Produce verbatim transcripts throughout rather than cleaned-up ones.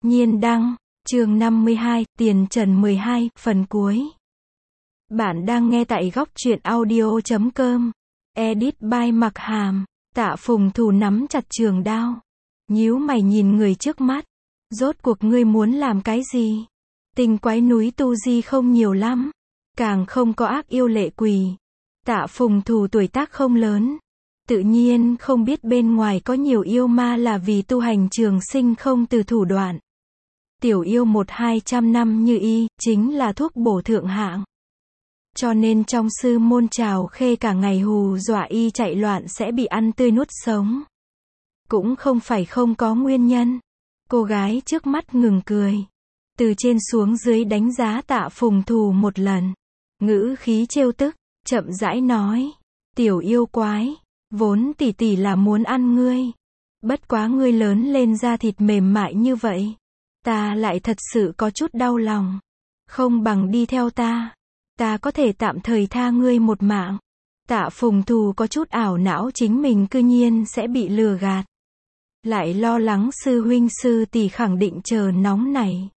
Nhiên đăng, chương năm mươi hai, tiền trần mười hai, phần cuối. Bạn đang nghe tại góc truyện audio chấm com. Edit by Mặc Hàm. Tạ Phùng Thù nắm chặt trường đao, nhíu mày nhìn người trước mắt. Rốt cuộc ngươi muốn làm cái gì? Tinh quái núi tu di không nhiều lắm, càng không có ác yêu lệ quỷ. Tạ Phùng Thù tuổi tác không lớn, tự nhiên không biết bên ngoài có nhiều yêu ma là vì tu hành trường sinh không từ thủ đoạn. Tiểu yêu một hai trăm năm như y, chính là thuốc bổ thượng hạng. Cho nên trong sư môn trào khê cả ngày hù dọa y chạy loạn sẽ bị ăn tươi nuốt sống. Cũng không phải không có nguyên nhân. Cô gái trước mắt ngừng cười, từ trên xuống dưới đánh giá Tạ Phùng Thù một lần, ngữ khí trêu tức, chậm rãi nói, tiểu yêu quái, vốn tỷ tỷ là muốn ăn ngươi. Bất quá ngươi lớn lên da thịt mềm mại như vậy, ta lại thật sự có chút đau lòng. Không bằng đi theo ta, ta có thể tạm thời tha ngươi một mạng. Tạ Phùng Thù có chút ảo não chính mình cư nhiên sẽ bị lừa gạt, lại lo lắng sư huynh sư tỷ khẳng định chờ nóng này,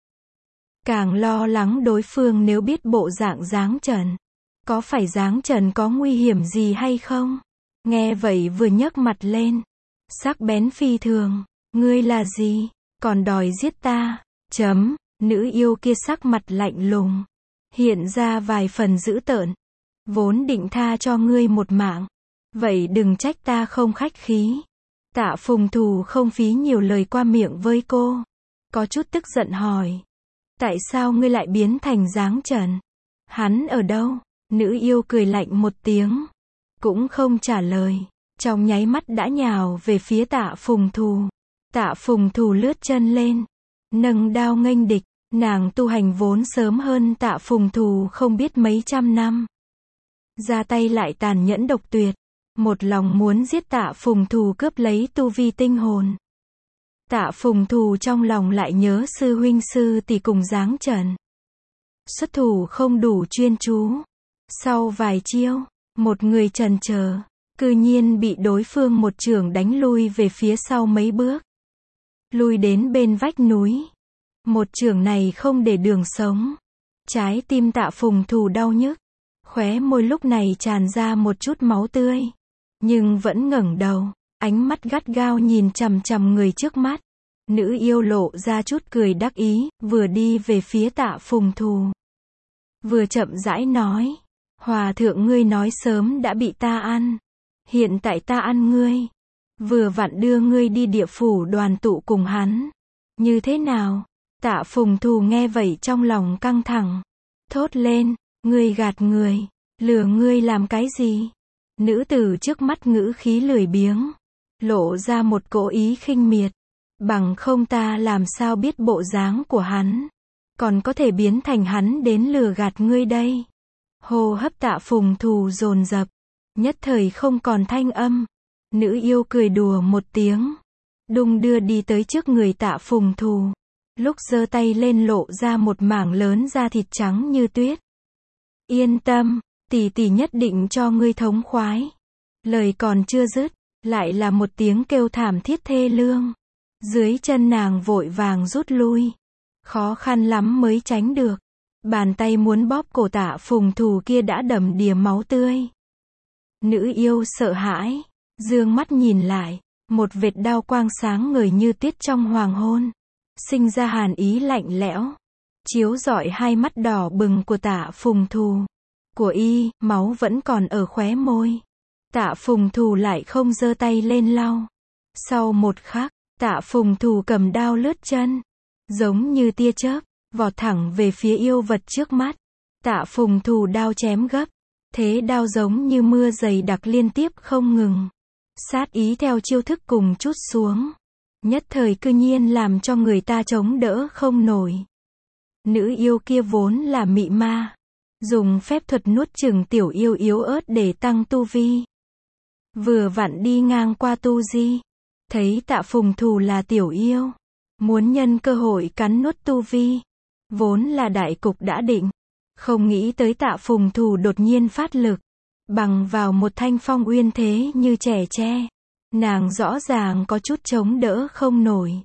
càng lo lắng đối phương nếu biết bộ dạng dáng trần, có phải dáng trần có nguy hiểm gì hay không. Nghe vậy vừa nhấc mặt lên, sắc bén phi thường, ngươi là gì, còn đòi giết ta? Chấm, nữ yêu kia sắc mặt lạnh lùng, hiện ra vài phần dữ tợn. Vốn định tha cho ngươi một mạng, vậy đừng trách ta không khách khí. Tạ Phùng Thù không phí nhiều lời qua miệng với cô, có chút tức giận hỏi, tại sao ngươi lại biến thành dáng trần? Hắn ở đâu? Nữ yêu cười lạnh một tiếng, cũng không trả lời, trong nháy mắt đã nhào về phía Tạ Phùng Thù. Tạ Phùng Thù lướt chân lên, nâng đao nghênh địch. Nàng tu hành vốn sớm hơn Tạ Phùng Thù không biết mấy trăm năm, ra tay lại tàn nhẫn độc tuyệt, một lòng muốn giết Tạ Phùng Thù cướp lấy tu vi tinh hồn. Tạ Phùng Thù trong lòng lại nhớ sư huynh sư tỷ cùng dáng trần, xuất thủ không đủ chuyên chú. Sau vài chiêu, một người chần chờ, cư nhiên bị đối phương một chưởng đánh lui về phía sau mấy bước, lui đến bên vách núi. Một chưởng này không để đường sống. Trái tim Tạ Phùng Thù đau nhức, khóe môi lúc này tràn ra một chút máu tươi, nhưng vẫn ngẩng đầu, ánh mắt gắt gao nhìn chằm chằm người trước mắt. Nữ yêu lộ ra chút cười đắc ý, vừa đi về phía Tạ Phùng Thù, vừa chậm rãi nói, hòa thượng ngươi nói sớm đã bị ta ăn, hiện tại ta ăn ngươi, vừa vặn đưa ngươi đi địa phủ đoàn tụ cùng hắn, như thế nào? Tạ Phùng Thù nghe vậy trong lòng căng thẳng, thốt lên, ngươi gạt người, lừa ngươi làm cái gì? Nữ tử trước mắt ngữ khí lười biếng, lộ ra một cỗ ý khinh miệt, bằng không ta làm sao biết bộ dáng của hắn, còn có thể biến thành hắn đến lừa gạt ngươi đây. Hô hấp Tạ Phùng Thù dồn dập, nhất thời không còn thanh âm. Nữ yêu cười đùa một tiếng, đung đưa đi tới trước người Tạ Phùng Thù, lúc giơ tay lên lộ ra một mảng lớn da thịt trắng như tuyết. Yên tâm, tỷ tỷ nhất định cho ngươi thống khoái. Lời còn chưa dứt, lại là một tiếng kêu thảm thiết thê lương. Dưới chân nàng vội vàng rút lui, khó khăn lắm mới tránh được. Bàn tay muốn bóp cổ Tạ Phùng Thù kia đã đầm đìa máu tươi. Nữ yêu sợ hãi, dương mắt nhìn lại, một vệt đao quang sáng ngời như tuyết trong hoàng hôn, sinh ra hàn ý lạnh lẽo, chiếu rọi hai mắt đỏ bừng của Tạ Phùng Thù. Của y, máu vẫn còn ở khóe môi. Tạ Phùng Thù lại không giơ tay lên lau. Sau một khắc, Tạ Phùng Thù cầm đao lướt chân, giống như tia chớp, vọt thẳng về phía yêu vật trước mắt. Tạ Phùng Thù đao chém gấp, thế đao giống như mưa dày đặc liên tiếp không ngừng. Sát ý theo chiêu thức cùng trút xuống, nhất thời cư nhiên làm cho người ta chống đỡ không nổi. Nữ yêu kia vốn là mị ma, dùng phép thuật nuốt chửng tiểu yêu yếu ớt để tăng tu vi. Vừa vặn đi ngang qua tu di, thấy Tạ Phùng Thù là tiểu yêu, muốn nhân cơ hội cắn nuốt tu vi. Vốn là đại cục đã định, không nghĩ tới Tạ Phùng Thù đột nhiên phát lực, bằng vào một thanh phong uyên thế như trẻ tre. Nàng rõ ràng có chút chống đỡ không nổi,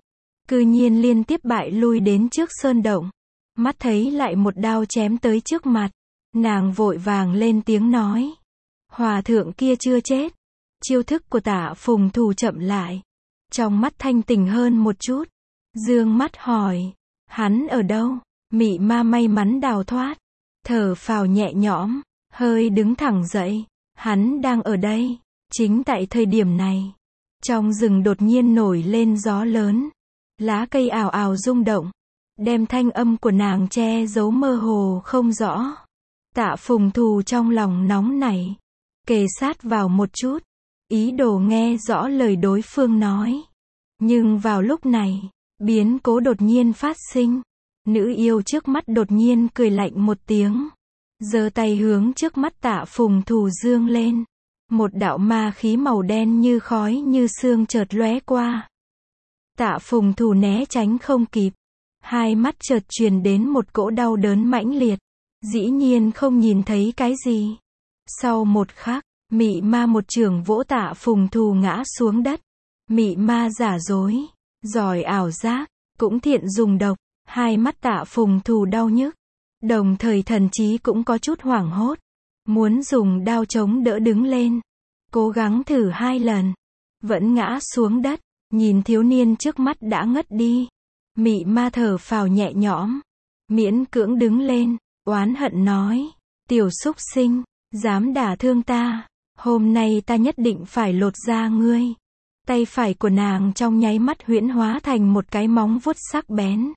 cư nhiên liên tiếp bại lui đến trước sơn động. Mắt thấy lại một đao chém tới trước mặt, nàng vội vàng lên tiếng nói. Hòa thượng kia chưa chết. Chiêu thức của Tạ Phùng Thù chậm lại. Trong mắt thanh tỉnh hơn một chút. Dương mắt hỏi. Hắn ở đâu? Mị ma may mắn đào thoát. Thở phào nhẹ nhõm. Hơi đứng thẳng dậy. Hắn đang ở đây. Chính tại thời điểm này. Trong rừng đột nhiên nổi lên gió lớn. Lá cây ào ào rung động. Đem thanh âm của nàng che giấu mơ hồ không rõ. Tạ Phùng Thù trong lòng nóng nảy. Kề sát vào một chút. Ý đồ nghe rõ lời đối phương nói. Nhưng vào lúc này, biến cố đột nhiên phát sinh. Nữ yêu trước mắt đột nhiên cười lạnh một tiếng. Giơ tay hướng trước mắt Tạ Phùng Thù dương lên. Một đạo ma khí màu đen như khói như sương chợt lóe qua. Tạ Phùng Thù né tránh không kịp. Hai mắt chợt truyền đến một cỗ đau đớn mãnh liệt. Dĩ nhiên không nhìn thấy cái gì. Sau một khắc, mị ma một chưởng vỗ Tạ Phùng Thù ngã xuống đất. Mị ma giả dối, giỏi ảo giác, cũng thiện dùng độc. Hai mắt Tạ Phùng Thù đau nhức. Đồng thời thần trí cũng có chút hoảng hốt. Muốn dùng đao chống đỡ đứng lên. Cố gắng thử hai lần. Vẫn ngã xuống đất. Nhìn thiếu niên trước mắt đã ngất đi. Mị ma thở phào nhẹ nhõm. Miễn cưỡng đứng lên. Oán hận nói. Tiểu súc sinh. Dám đả thương ta. Hôm nay ta nhất định phải lột da ngươi. Tay phải của nàng trong nháy mắt huyễn hóa thành một cái móng vuốt sắc bén.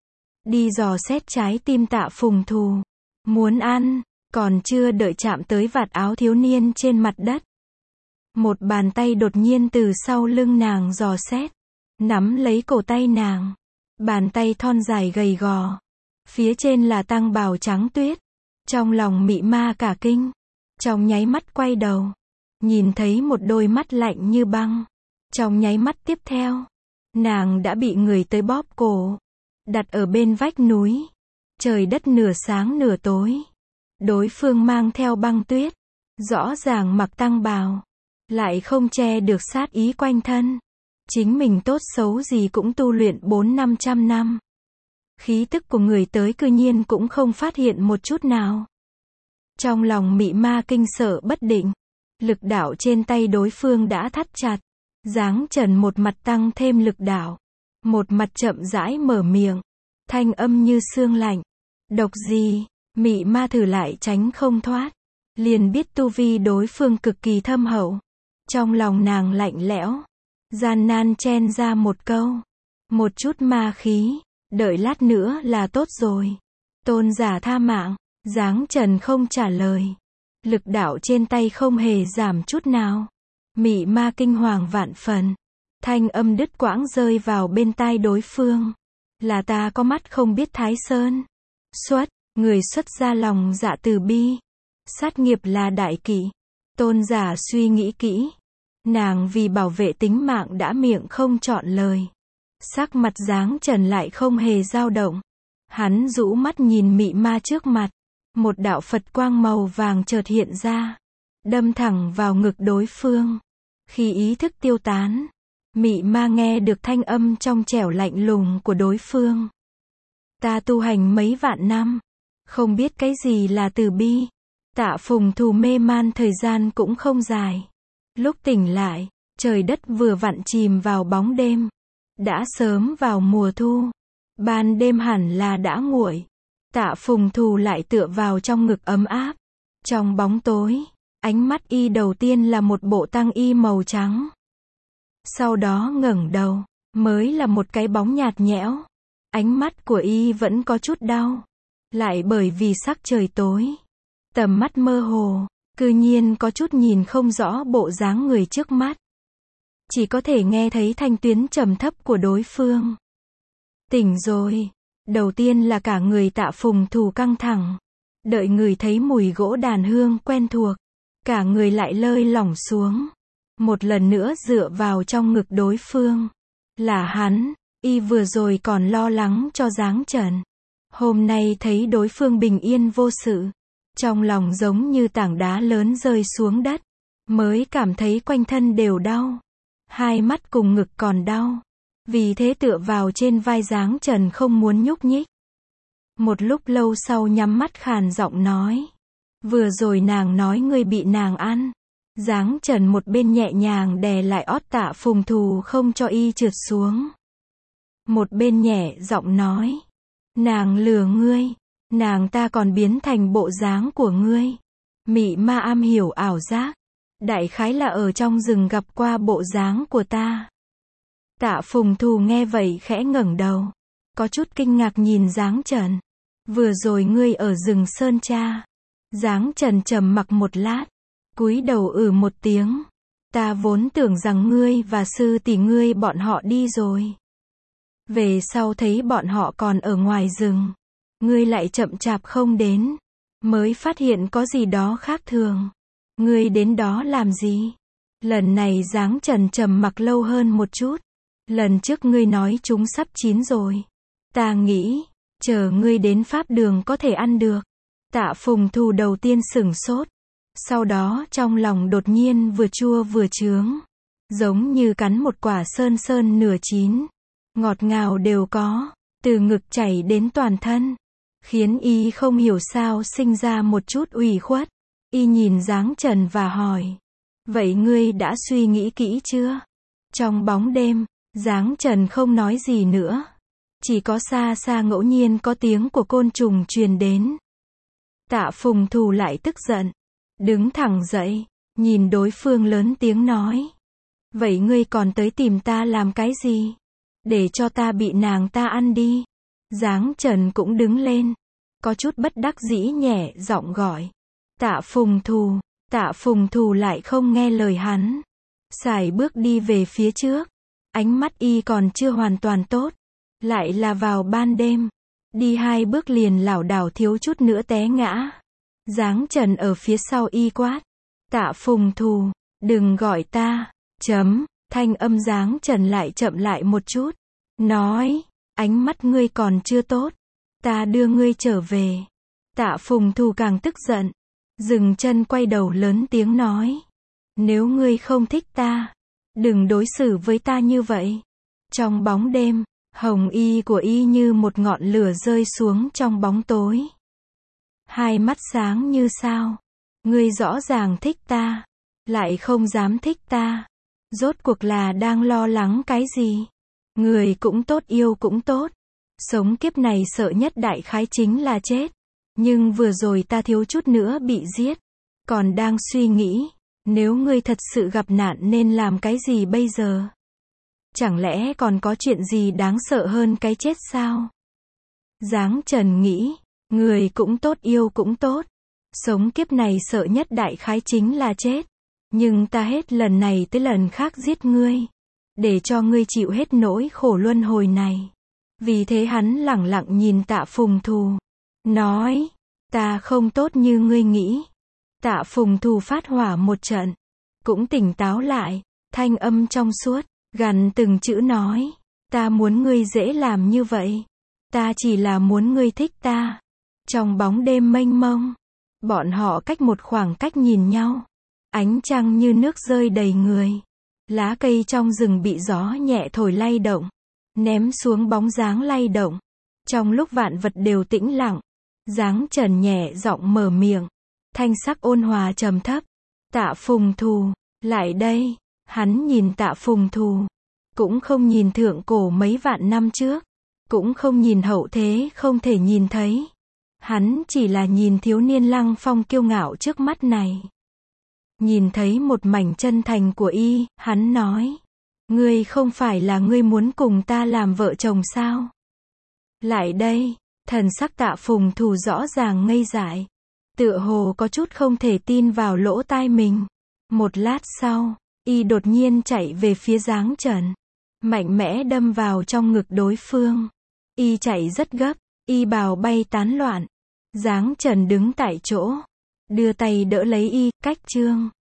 Đi dò xét trái tim Tạ Phùng Thù. Muốn ăn. Còn chưa đợi chạm tới vạt áo thiếu niên trên mặt đất. Một bàn tay đột nhiên từ sau lưng nàng dò xét. Nắm lấy cổ tay nàng. Bàn tay thon dài gầy gò. Phía trên là tăng bào trắng tuyết. Trong lòng mị ma cả kinh. Trong nháy mắt quay đầu. Nhìn thấy một đôi mắt lạnh như băng. Trong nháy mắt tiếp theo. Nàng đã bị người tới bóp cổ. Đặt ở bên vách núi. Trời đất nửa sáng nửa tối. Đối phương mang theo băng tuyết. Rõ ràng mặc tăng bào. Lại không che được sát ý quanh thân. Chính mình tốt xấu gì cũng tu luyện bốn năm trăm năm. Khí tức của người tới cư nhiên cũng không phát hiện một chút nào. Trong lòng mị ma kinh sợ bất định. Lực đạo trên tay đối phương đã thắt chặt. Giáng Trần một mặt tăng thêm lực đạo. Một mặt chậm rãi mở miệng. Thanh âm như sương lạnh. Độc gì? Mị ma thử lại tránh không thoát. Liền biết tu vi đối phương cực kỳ thâm hậu. Trong lòng nàng lạnh lẽo. Gian nan chen ra một câu. Một chút ma khí. Đợi lát nữa là tốt rồi. Tôn giả tha mạng. Giáng Trần không trả lời. Lực đạo trên tay không hề giảm chút nào. Mị ma kinh hoàng vạn phần. Thanh âm đứt quãng rơi vào bên tai đối phương. Là ta có mắt không biết Thái Sơn. Xuất, người xuất ra lòng dạ từ bi. Sát nghiệp là đại kỵ. Tôn giả suy nghĩ kỹ. Nàng vì bảo vệ tính mạng đã miệng không chọn lời. Sắc mặt Giáng Trần lại không hề dao động. Hắn rũ mắt nhìn mị ma trước mặt. Một đạo Phật quang màu vàng chợt hiện ra. Đâm thẳng vào ngực đối phương. Khi ý thức tiêu tán. Mị ma nghe được thanh âm trong trẻo lạnh lùng của đối phương. Ta tu hành mấy vạn năm. Không biết cái gì là từ bi. Tạ Phùng Thù mê man thời gian cũng không dài. Lúc tỉnh lại, trời đất vừa vặn chìm vào bóng đêm. Đã sớm vào mùa thu. Ban đêm hẳn là đã nguội. Tạ Phùng Thù lại tựa vào trong ngực ấm áp. Trong bóng tối, ánh mắt y đầu tiên là một bộ tăng y màu trắng. Sau đó ngẩng đầu, mới là một cái bóng nhạt nhẽo. Ánh mắt của y vẫn có chút đau. Lại bởi vì sắc trời tối. Tầm mắt mơ hồ, cư nhiên có chút nhìn không rõ bộ dáng người trước mắt. Chỉ có thể nghe thấy thanh tuyến trầm thấp của đối phương. Tỉnh rồi. Đầu tiên là cả người Tạ Phùng Thù căng thẳng. Đợi người thấy mùi gỗ đàn hương quen thuộc. Cả người lại lơi lỏng xuống. Một lần nữa dựa vào trong ngực đối phương. Là hắn, y vừa rồi còn lo lắng cho Giáng Trần. Hôm nay thấy đối phương bình yên vô sự. Trong lòng giống như tảng đá lớn rơi xuống đất. Mới cảm thấy quanh thân đều đau. Hai mắt cùng ngực còn đau. Vì thế tựa vào trên vai Giáng Trần không muốn nhúc nhích. Một lúc lâu sau nhắm mắt khàn giọng nói. Vừa rồi nàng nói ngươi bị nàng ăn. Giáng Trần một bên nhẹ nhàng đè lại ót Tạ Phùng Thù không cho y trượt xuống. Một bên nhẹ giọng nói. Nàng lừa ngươi. Nàng ta còn biến thành bộ dáng của ngươi. Mị ma am hiểu ảo giác. Đại khái là ở trong rừng gặp qua bộ dáng của ta. Tạ Phùng Thù nghe vậy khẽ ngẩng đầu. Có chút kinh ngạc nhìn Giáng Trần. Vừa rồi ngươi ở rừng Sơn Tra. Giáng Trần trầm mặc một lát. Cúi đầu ừ một tiếng. Ta vốn tưởng rằng ngươi và sư tỷ ngươi bọn họ đi rồi. Về sau thấy bọn họ còn ở ngoài rừng. Ngươi lại chậm chạp không đến. Mới phát hiện có gì đó khác thường. Ngươi đến đó làm gì? Lần này Giáng Trần trầm mặc lâu hơn một chút. Lần trước ngươi nói chúng sắp chín rồi. Ta nghĩ, chờ ngươi đến Pháp Đường có thể ăn được. Tạ Phùng Thù đầu tiên sửng sốt. Sau đó trong lòng đột nhiên vừa chua vừa chướng. Giống như cắn một quả sơn sơn nửa chín. Ngọt ngào đều có. Từ ngực chảy đến toàn thân. Khiến y không hiểu sao sinh ra một chút ủy khuất. Y nhìn Giáng Trần và hỏi. Vậy ngươi đã suy nghĩ kỹ chưa? Trong bóng đêm, Giáng Trần không nói gì nữa. Chỉ có xa xa ngẫu nhiên có tiếng của côn trùng truyền đến. Tạ Phùng Thù lại tức giận. Đứng thẳng dậy, nhìn đối phương lớn tiếng nói. Vậy ngươi còn tới tìm ta làm cái gì? Để cho ta bị nàng ta ăn đi. Giáng Trần cũng đứng lên. Có chút bất đắc dĩ nhẹ giọng gọi. Tạ Phùng Thù. Tạ Phùng Thù lại không nghe lời hắn. Sải bước đi về phía trước. Ánh mắt y còn chưa hoàn toàn tốt. Lại là vào ban đêm. Đi hai bước liền lảo đảo thiếu chút nữa té ngã. Giáng Trần ở phía sau y quát. Tạ Phùng Thù. Đừng gọi ta. Chấm. Thanh âm Giáng Trần lại chậm lại một chút. Nói. Ánh mắt ngươi còn chưa tốt. Ta đưa ngươi trở về. Tạ Phùng Thù càng tức giận. Dừng chân quay đầu lớn tiếng nói. Nếu ngươi không thích ta. Đừng đối xử với ta như vậy. Trong bóng đêm. Hồng y của y như một ngọn lửa rơi xuống trong bóng tối. Hai mắt sáng như sao. Ngươi rõ ràng thích ta. Lại không dám thích ta. Rốt cuộc là đang lo lắng cái gì? Người cũng tốt yêu cũng tốt. Sống kiếp này sợ nhất đại khái chính là chết. Nhưng vừa rồi ta thiếu chút nữa bị giết. Còn đang suy nghĩ. Nếu ngươi thật sự gặp nạn nên làm cái gì bây giờ? Chẳng lẽ còn có chuyện gì đáng sợ hơn cái chết sao? Giáng Trần nghĩ. Người cũng tốt yêu cũng tốt. Sống kiếp này sợ nhất đại khái chính là chết. Nhưng ta hết lần này tới lần khác giết ngươi. Để cho ngươi chịu hết nỗi khổ luân hồi này. Vì thế hắn lẳng lặng nhìn Tạ Phùng Thù. Nói. Ta không tốt như ngươi nghĩ. Tạ Phùng Thù phát hỏa một trận. Cũng tỉnh táo lại. Thanh âm trong suốt. Gằn từng chữ nói. Ta muốn ngươi dễ làm như vậy. Ta chỉ là muốn ngươi thích ta. Trong bóng đêm mênh mông. Bọn họ cách một khoảng cách nhìn nhau. Ánh trăng như nước rơi đầy người. Lá cây trong rừng bị gió nhẹ thổi lay động. Ném xuống bóng dáng lay động. Trong lúc vạn vật đều tĩnh lặng. Giáng Trần nhẹ giọng mở miệng. Thanh sắc ôn hòa trầm thấp. Tạ Phùng Thù. Lại đây. Hắn nhìn Tạ Phùng Thù. Cũng không nhìn thượng cổ mấy vạn năm trước. Cũng không nhìn hậu thế không thể nhìn thấy. Hắn chỉ là nhìn thiếu niên Lăng Phong kiêu ngạo trước mắt này. Nhìn thấy một mảnh chân thành của y, hắn nói. Ngươi không phải là ngươi muốn cùng ta làm vợ chồng sao? Lại đây, thần sắc Tạ Phùng Thù rõ ràng ngây dại. Tựa hồ có chút không thể tin vào lỗ tai mình. Một lát sau, y đột nhiên chạy về phía Giáng Trần. Mạnh mẽ đâm vào trong ngực đối phương. Y chạy rất gấp, y bào bay tán loạn. Giáng Trần đứng tại chỗ. Đưa tay đỡ lấy y, cách trương.